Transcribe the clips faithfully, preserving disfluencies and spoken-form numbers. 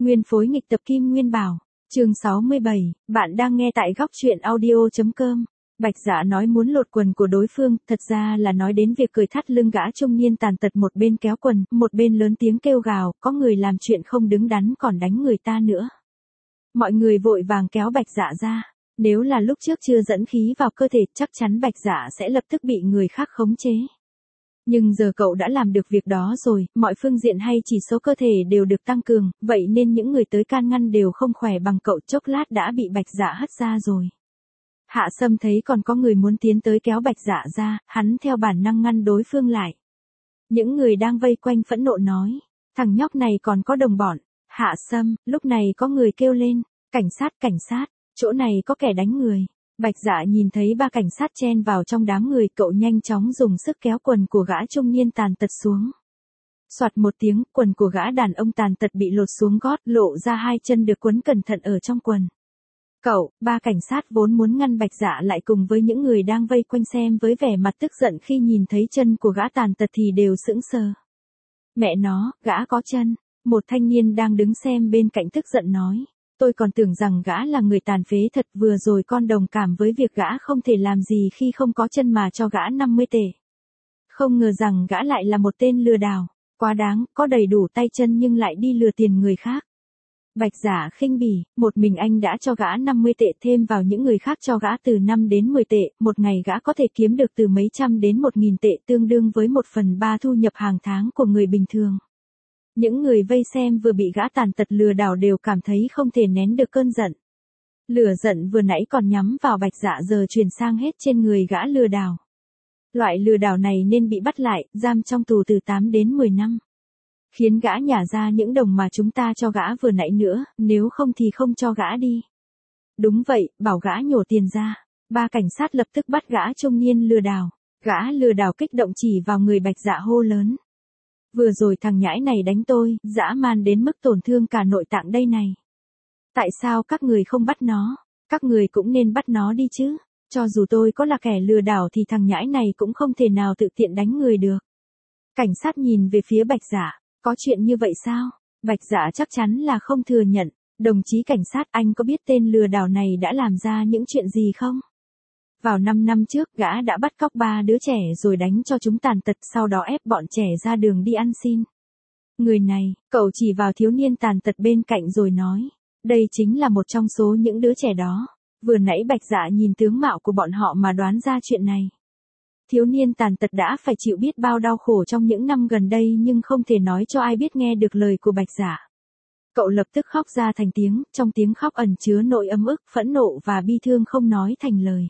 Nguyên phối nghịch tập Kim Nguyên Bảo. Chương sáu mươi bảy, bạn đang nghe tại góc truyện audio chấm com. Bạch Dạ nói muốn lột quần của đối phương, thật ra là nói đến việc cười thắt lưng gã trung niên tàn tật, một bên kéo quần, một bên lớn tiếng kêu gào, có người làm chuyện không đứng đắn còn đánh người ta nữa. Mọi người vội vàng kéo Bạch Dạ ra, nếu là lúc trước chưa dẫn khí vào cơ thể chắc chắn Bạch Dạ sẽ lập tức bị người khác khống chế. Nhưng giờ cậu đã làm được việc đó rồi, mọi phương diện hay chỉ số cơ thể đều được tăng cường, vậy nên những người tới can ngăn đều không khỏe bằng cậu, chốc lát đã bị Bạch Dạ hất ra rồi. Hạ Sâm thấy còn có người muốn tiến tới kéo Bạch Dạ ra, hắn theo bản năng ngăn đối phương lại. Những người đang vây quanh phẫn nộ nói, thằng nhóc này còn có đồng bọn. Hạ Sâm, lúc này có người kêu lên, cảnh sát, cảnh sát, chỗ này có kẻ đánh người. Bạch Dạ nhìn thấy ba cảnh sát chen vào trong đám người, cậu nhanh chóng dùng sức kéo quần của gã trung niên tàn tật xuống. Soạt một tiếng, quần của gã đàn ông tàn tật bị lột xuống gót, lộ ra hai chân được quấn cẩn thận ở trong quần. Cậu, ba cảnh sát vốn muốn ngăn Bạch Dạ lại cùng với những người đang vây quanh xem với vẻ mặt tức giận khi nhìn thấy chân của gã tàn tật thì đều sững sờ. Mẹ nó, gã có chân. Một thanh niên đang đứng xem bên cạnh tức giận nói. Tôi còn tưởng rằng gã là người tàn phế thật, vừa rồi con đồng cảm với việc gã không thể làm gì khi không có chân mà cho gã năm mươi tệ. Không ngờ rằng gã lại là một tên lừa đảo, quá đáng, có đầy đủ tay chân nhưng lại đi lừa tiền người khác. Bạch Dạ khinh bỉ, một mình anh đã cho gã năm mươi tệ, thêm vào những người khác cho gã từ năm đến mười tệ, một ngày gã có thể kiếm được từ mấy trăm đến một nghìn tệ, tương đương với một phần ba thu nhập hàng tháng của người bình thường. Những người vây xem vừa bị gã tàn tật lừa đảo đều cảm thấy không thể nén được cơn giận. Lửa giận vừa nãy còn nhắm vào Bạch Dạ giờ chuyển sang hết trên người gã lừa đảo. Loại lừa đảo này nên bị bắt lại, giam trong tù từ tám đến mười năm. Khiến gã nhả ra những đồng mà chúng ta cho gã vừa nãy nữa, nếu không thì không cho gã đi. Đúng vậy, bảo gã nhổ tiền ra. Ba cảnh sát lập tức bắt gã trung niên lừa đảo. Gã lừa đảo kích động chỉ vào người Bạch Dạ hô lớn. Vừa rồi thằng nhãi này đánh tôi, dã man đến mức tổn thương cả nội tạng đây này. Tại sao các người không bắt nó? Các người cũng nên bắt nó đi chứ. Cho dù tôi có là kẻ lừa đảo thì thằng nhãi này cũng không thể nào tự tiện đánh người được. Cảnh sát nhìn về phía Bạch Dạ. Có chuyện như vậy sao? Bạch Dạ chắc chắn là không thừa nhận. Đồng chí cảnh sát, anh có biết tên lừa đảo này đã làm ra những chuyện gì không? Vào năm năm trước, gã đã bắt cóc ba đứa trẻ rồi đánh cho chúng tàn tật, sau đó ép bọn trẻ ra đường đi ăn xin. Người này, cậu chỉ vào thiếu niên tàn tật bên cạnh rồi nói, đây chính là một trong số những đứa trẻ đó. Vừa nãy Bạch Dạ nhìn tướng mạo của bọn họ mà đoán ra chuyện này. Thiếu niên tàn tật đã phải chịu biết bao đau khổ trong những năm gần đây nhưng không thể nói cho ai biết nghe được lời của Bạch Dạ. Cậu lập tức khóc ra thành tiếng, trong tiếng khóc ẩn chứa nỗi ấm ức, phẫn nộ và bi thương không nói thành lời.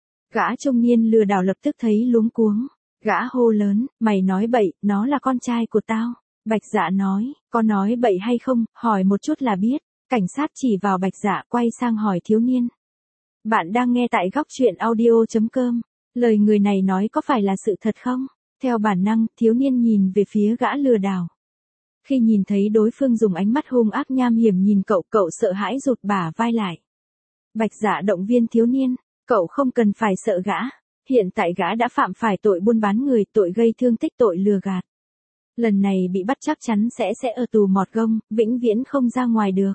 Gã trung niên lừa đảo lập tức thấy luống cuống. Gã hô lớn, mày nói bậy, nó là con trai của tao. Bạch Dạ nói, có nói bậy hay không, hỏi một chút là biết. Cảnh sát chỉ vào Bạch Dạ quay sang hỏi thiếu niên. Bạn đang nghe tại góc truyện audio chấm com. Lời người này nói có phải là sự thật không? Theo bản năng, thiếu niên nhìn về phía gã lừa đảo. Khi nhìn thấy đối phương dùng ánh mắt hung ác nham hiểm nhìn cậu, cậu sợ hãi rụt bả vai lại. Bạch Dạ động viên thiếu niên. Cậu không cần phải sợ gã. Hiện tại gã đã phạm phải tội buôn bán người, tội gây thương tích, tội lừa gạt. Lần này bị bắt chắc chắn sẽ sẽ ở tù mọt gông, vĩnh viễn không ra ngoài được.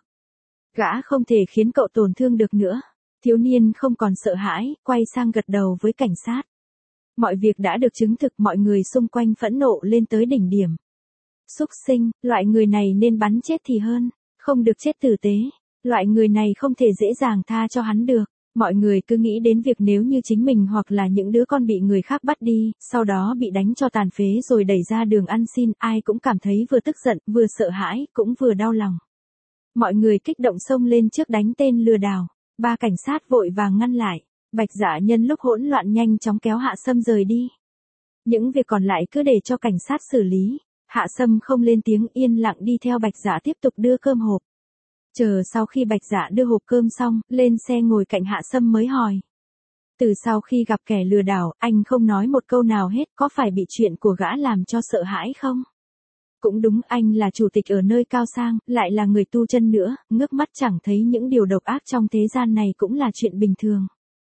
Gã không thể khiến cậu tổn thương được nữa. Thiếu niên không còn sợ hãi, quay sang gật đầu với cảnh sát. Mọi việc đã được chứng thực, mọi người xung quanh phẫn nộ lên tới đỉnh điểm. Súc sinh, loại người này nên bắn chết thì hơn, không được chết tử tế. Loại người này không thể dễ dàng tha cho hắn được. Mọi người cứ nghĩ đến việc nếu như chính mình hoặc là những đứa con bị người khác bắt đi, sau đó bị đánh cho tàn phế rồi đẩy ra đường ăn xin, ai cũng cảm thấy vừa tức giận, vừa sợ hãi, cũng vừa đau lòng. Mọi người kích động xông lên trước đánh tên lừa đảo. Ba cảnh sát vội vàng ngăn lại. Bạch Dạ nhân lúc hỗn loạn nhanh chóng kéo Hạ Sâm rời đi. Những việc còn lại cứ để cho cảnh sát xử lý. Hạ Sâm không lên tiếng, yên lặng đi theo Bạch Dạ tiếp tục đưa cơm hộp. Chờ sau khi Bạch Dạ đưa hộp cơm xong, lên xe ngồi cạnh Hạ Sâm mới hỏi. Từ sau khi gặp kẻ lừa đảo, anh không nói một câu nào hết, có phải bị chuyện của gã làm cho sợ hãi không? Cũng đúng, anh là chủ tịch ở nơi cao sang, lại là người tu chân nữa, ngước mắt chẳng thấy những điều độc ác trong thế gian này cũng là chuyện bình thường.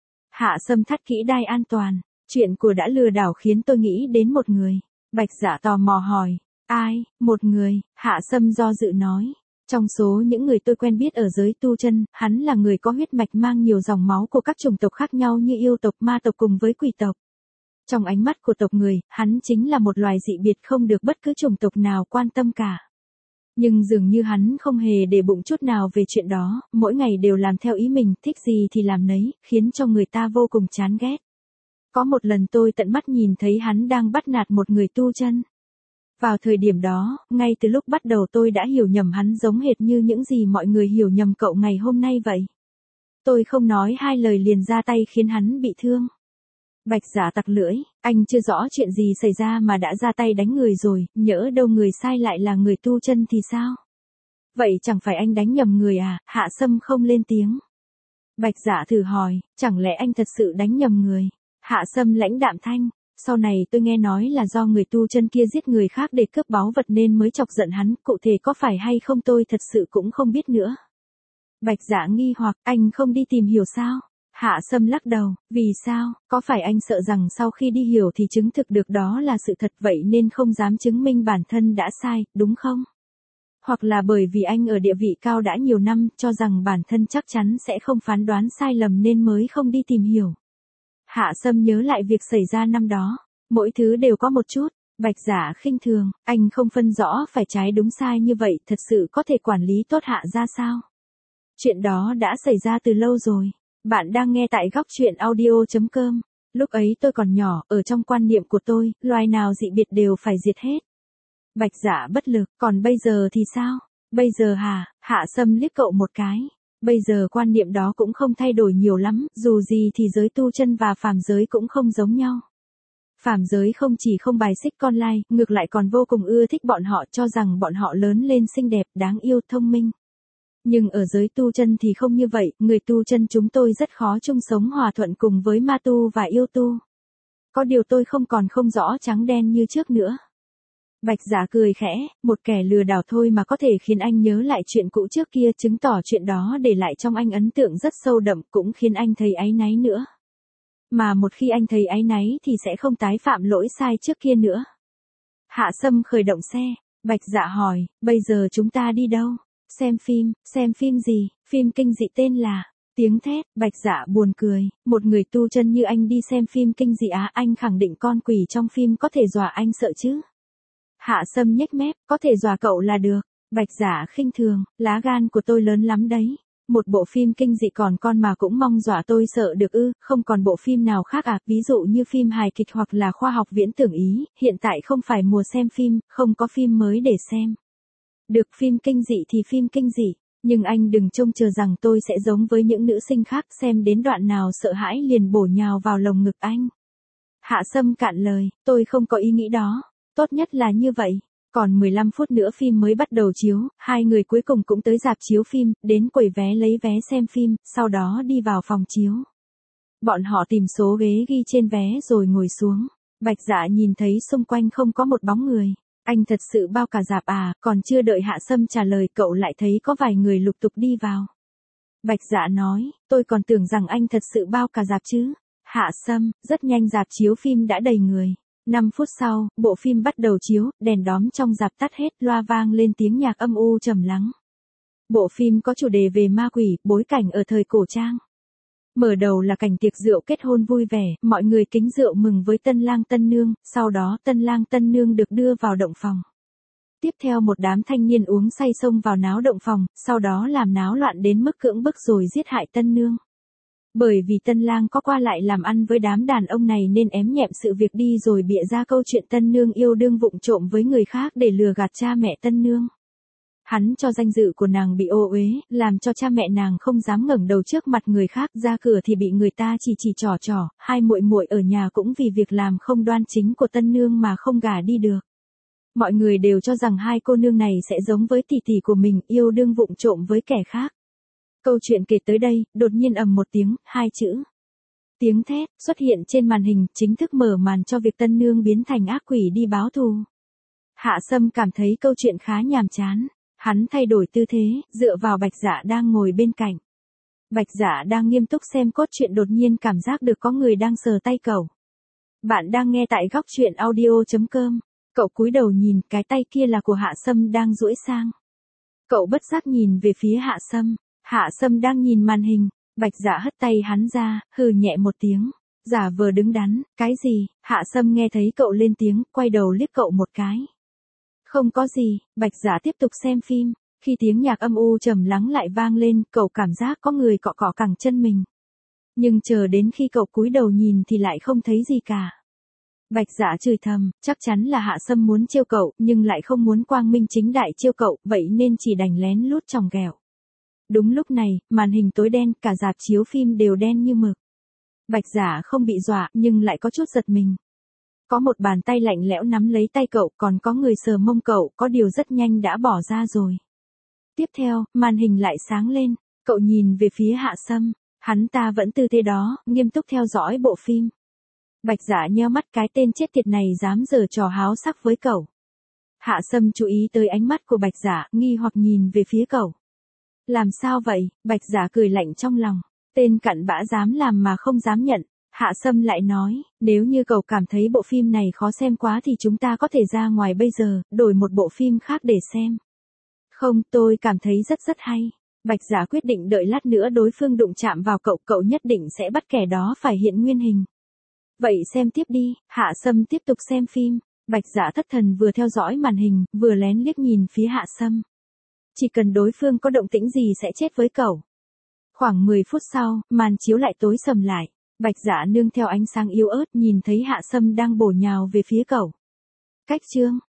Hạ Sâm thắt kỹ đai an toàn, chuyện của đã lừa đảo khiến tôi nghĩ đến một người. Bạch Dạ tò mò hỏi, ai, một người, Hạ Sâm do dự nói. Trong số những người tôi quen biết ở giới tu chân, hắn là người có huyết mạch mang nhiều dòng máu của các chủng tộc khác nhau như yêu tộc, ma tộc cùng với quỷ tộc. Trong ánh mắt của tộc người, hắn chính là một loài dị biệt không được bất cứ chủng tộc nào quan tâm cả. Nhưng dường như hắn không hề để bụng chút nào về chuyện đó, mỗi ngày đều làm theo ý mình, thích gì thì làm nấy, khiến cho người ta vô cùng chán ghét. Có một lần tôi tận mắt nhìn thấy hắn đang bắt nạt một người tu chân. Vào thời điểm đó, ngay từ lúc bắt đầu tôi đã hiểu nhầm hắn giống hệt như những gì mọi người hiểu nhầm cậu ngày hôm nay vậy. Tôi không nói hai lời liền ra tay khiến hắn bị thương. Bạch Dạ tặc lưỡi, anh chưa rõ chuyện gì xảy ra mà đã ra tay đánh người rồi, nhỡ đâu người sai lại là người tu chân thì sao? Vậy chẳng phải anh đánh nhầm người à? Hạ Sâm không lên tiếng. Bạch Dạ thử hỏi, chẳng lẽ anh thật sự đánh nhầm người? Hạ Sâm lãnh đạm thanh, sau này tôi nghe nói là do người tu chân kia giết người khác để cướp báu vật nên mới chọc giận hắn, cụ thể có phải hay không tôi thật sự cũng không biết nữa. Bạch Dạ nghi hoặc, anh không đi tìm hiểu sao? Hạ Sâm lắc đầu, vì sao, có phải anh sợ rằng sau khi đi hiểu thì chứng thực được đó là sự thật vậy nên không dám chứng minh bản thân đã sai, đúng không? Hoặc là bởi vì anh ở địa vị cao đã nhiều năm, cho rằng bản thân chắc chắn sẽ không phán đoán sai lầm nên mới không đi tìm hiểu. Hạ Sâm nhớ lại việc xảy ra năm đó, mỗi thứ đều có một chút. Bạch Dạ khinh thường, anh không phân rõ phải trái đúng sai như vậy, thật sự có thể quản lý tốt Hạ ra sao? Chuyện đó đã xảy ra từ lâu rồi. Bạn đang nghe tại góc chuyện audio chấm com. Lúc ấy tôi còn nhỏ, ở trong quan niệm của tôi, loài nào dị biệt đều phải diệt hết. Bạch Dạ bất lực, còn bây giờ thì sao? Bây giờ hả? Hạ Sâm liếc cậu một cái. Bây giờ quan niệm đó cũng không thay đổi nhiều lắm, dù gì thì giới tu chân và phàm giới cũng không giống nhau. Phàm giới không chỉ không bài xích con lai, ngược lại còn vô cùng ưa thích bọn họ, cho rằng bọn họ lớn lên xinh đẹp, đáng yêu, thông minh. Nhưng ở giới tu chân thì không như vậy, người tu chân chúng tôi rất khó chung sống hòa thuận cùng với ma tu và yêu tu. Có điều tôi không còn không rõ trắng đen như trước nữa. Bạch Dạ cười khẽ, một kẻ lừa đảo thôi mà có thể khiến anh nhớ lại chuyện cũ trước kia, chứng tỏ chuyện đó để lại trong anh ấn tượng rất sâu đậm, cũng khiến anh thấy áy náy nữa. Mà một khi anh thấy áy náy thì sẽ không tái phạm lỗi sai trước kia nữa. Hạ Sâm khởi động xe, Bạch Dạ hỏi, bây giờ chúng ta đi đâu? Xem phim, xem phim gì? Phim kinh dị tên là Tiếng Thét. Bạch Dạ buồn cười, một người tu chân như anh đi xem phim kinh dị á? Anh khẳng định con quỷ trong phim có thể dọa anh sợ chứ? Hạ Sâm nhếch mép, có thể dọa cậu là được. Bạch Dạ khinh thường, lá gan của tôi lớn lắm đấy. Một bộ phim kinh dị còn con mà cũng mong dọa tôi sợ được ư? Không còn bộ phim nào khác à? Ví dụ như phim hài kịch hoặc là khoa học viễn tưởng ý, hiện tại không phải mùa xem phim, không có phim mới để xem. Được, phim kinh dị thì phim kinh dị, nhưng anh đừng trông chờ rằng tôi sẽ giống với những nữ sinh khác, xem đến đoạn nào sợ hãi liền bổ nhào vào lồng ngực anh. Hạ Sâm cạn lời, tôi không có ý nghĩ đó, tốt nhất là như vậy. Còn mười lăm phút nữa phim mới bắt đầu chiếu, hai người cuối cùng cũng tới rạp chiếu phim, đến quầy vé lấy vé xem phim, sau đó đi vào phòng chiếu. Bọn họ tìm số ghế ghi trên vé rồi ngồi xuống. Bạch Dạ nhìn thấy xung quanh không có một bóng người. Anh thật sự bao cả rạp à? Còn chưa đợi Hạ Sâm trả lời cậu lại thấy có vài người lục tục đi vào. Bạch Dạ nói, tôi còn tưởng rằng anh thật sự bao cả rạp chứ. Hạ Sâm, rất nhanh rạp chiếu phim đã đầy người. năm phút sau, bộ phim bắt đầu chiếu, đèn đóm trong rạp tắt hết, loa vang lên tiếng nhạc âm u trầm lắng. Bộ phim có chủ đề về ma quỷ, bối cảnh ở thời cổ trang. Mở đầu là cảnh tiệc rượu kết hôn vui vẻ, mọi người kính rượu mừng với tân lang tân nương, sau đó tân lang tân nương được đưa vào động phòng. Tiếp theo một đám thanh niên uống say xông vào náo động phòng, sau đó làm náo loạn đến mức cưỡng bức rồi giết hại tân nương. Bởi vì tân lang có qua lại làm ăn với đám đàn ông này nên ém nhẹm sự việc đi rồi bịa ra câu chuyện tân nương yêu đương vụng trộm với người khác để lừa gạt cha mẹ tân nương. Hắn cho danh dự của nàng bị ô uế, làm cho cha mẹ nàng không dám ngẩng đầu trước mặt người khác, ra cửa thì bị người ta chỉ chỉ trò trò, hai muội muội ở nhà cũng vì việc làm không đoan chính của tân nương mà không gả đi được. Mọi người đều cho rằng hai cô nương này sẽ giống với tỷ tỷ của mình, yêu đương vụng trộm với kẻ khác. Câu chuyện kể tới đây, đột nhiên ầm một tiếng, hai chữ Tiếng Thét xuất hiện trên màn hình, chính thức mở màn cho việc tân nương biến thành ác quỷ đi báo thù. Hạ Sâm cảm thấy câu chuyện khá nhàm chán. Hắn thay đổi tư thế, dựa vào Bạch Dạ đang ngồi bên cạnh. Bạch Dạ đang nghiêm túc xem cốt truyện, đột nhiên cảm giác được có người đang sờ tay cậu. Bạn đang nghe tại góc chuyện audio chấm com. Cậu cúi đầu nhìn, cái tay kia là của Hạ Sâm đang duỗi sang. Cậu bất giác nhìn về phía Hạ Sâm. Hạ Sâm đang nhìn màn hình. Bạch Dạ hất tay hắn ra, hừ nhẹ một tiếng. Giả vờ đứng đắn, cái gì? Hạ Sâm nghe thấy cậu lên tiếng, quay đầu liếc cậu một cái. Không có gì, Bạch Dạ tiếp tục xem phim. Khi tiếng nhạc âm u trầm lắng lại vang lên, cậu cảm giác có người cọ cọ cẳng chân mình. Nhưng chờ đến khi cậu cúi đầu nhìn thì lại không thấy gì cả. Bạch Dạ chửi thầm, chắc chắn là Hạ Sâm muốn trêu cậu, nhưng lại không muốn quang minh chính đại trêu cậu, vậy nên chỉ đành lén lút chòng ghẹo. Đúng lúc này, màn hình tối đen, cả rạp chiếu phim đều đen như mực. Bạch Dạ không bị dọa, nhưng lại có chút giật mình. Có một bàn tay lạnh lẽo nắm lấy tay cậu, còn có người sờ mông cậu, có điều rất nhanh đã bỏ ra rồi. Tiếp theo, màn hình lại sáng lên, cậu nhìn về phía Hạ Sâm, hắn ta vẫn tư thế đó, nghiêm túc theo dõi bộ phim. Bạch Dạ nheo mắt, cái tên chết tiệt này dám giở trò háo sắc với cậu. Hạ Sâm chú ý tới ánh mắt của Bạch Dạ, nghi hoặc nhìn về phía cậu. Làm sao vậy? Bạch Dạ cười lạnh trong lòng. Tên cặn bã dám làm mà không dám nhận. Hạ Sâm lại nói, nếu như cậu cảm thấy bộ phim này khó xem quá thì chúng ta có thể ra ngoài bây giờ, đổi một bộ phim khác để xem. Không, tôi cảm thấy rất rất hay. Bạch Dạ quyết định đợi lát nữa đối phương đụng chạm vào cậu, cậu nhất định sẽ bắt kẻ đó phải hiện nguyên hình. Vậy xem tiếp đi. Hạ Sâm tiếp tục xem phim. Bạch Dạ thất thần vừa theo dõi màn hình, vừa lén liếc nhìn phía Hạ Sâm. Chỉ cần đối phương có động tĩnh gì sẽ chết với cậu. Khoảng mười phút sau, màn chiếu lại tối sầm lại. Bạch Dạ nương theo ánh sáng yếu ớt nhìn thấy Hạ Sâm đang bổ nhào về phía cậu. Cách chương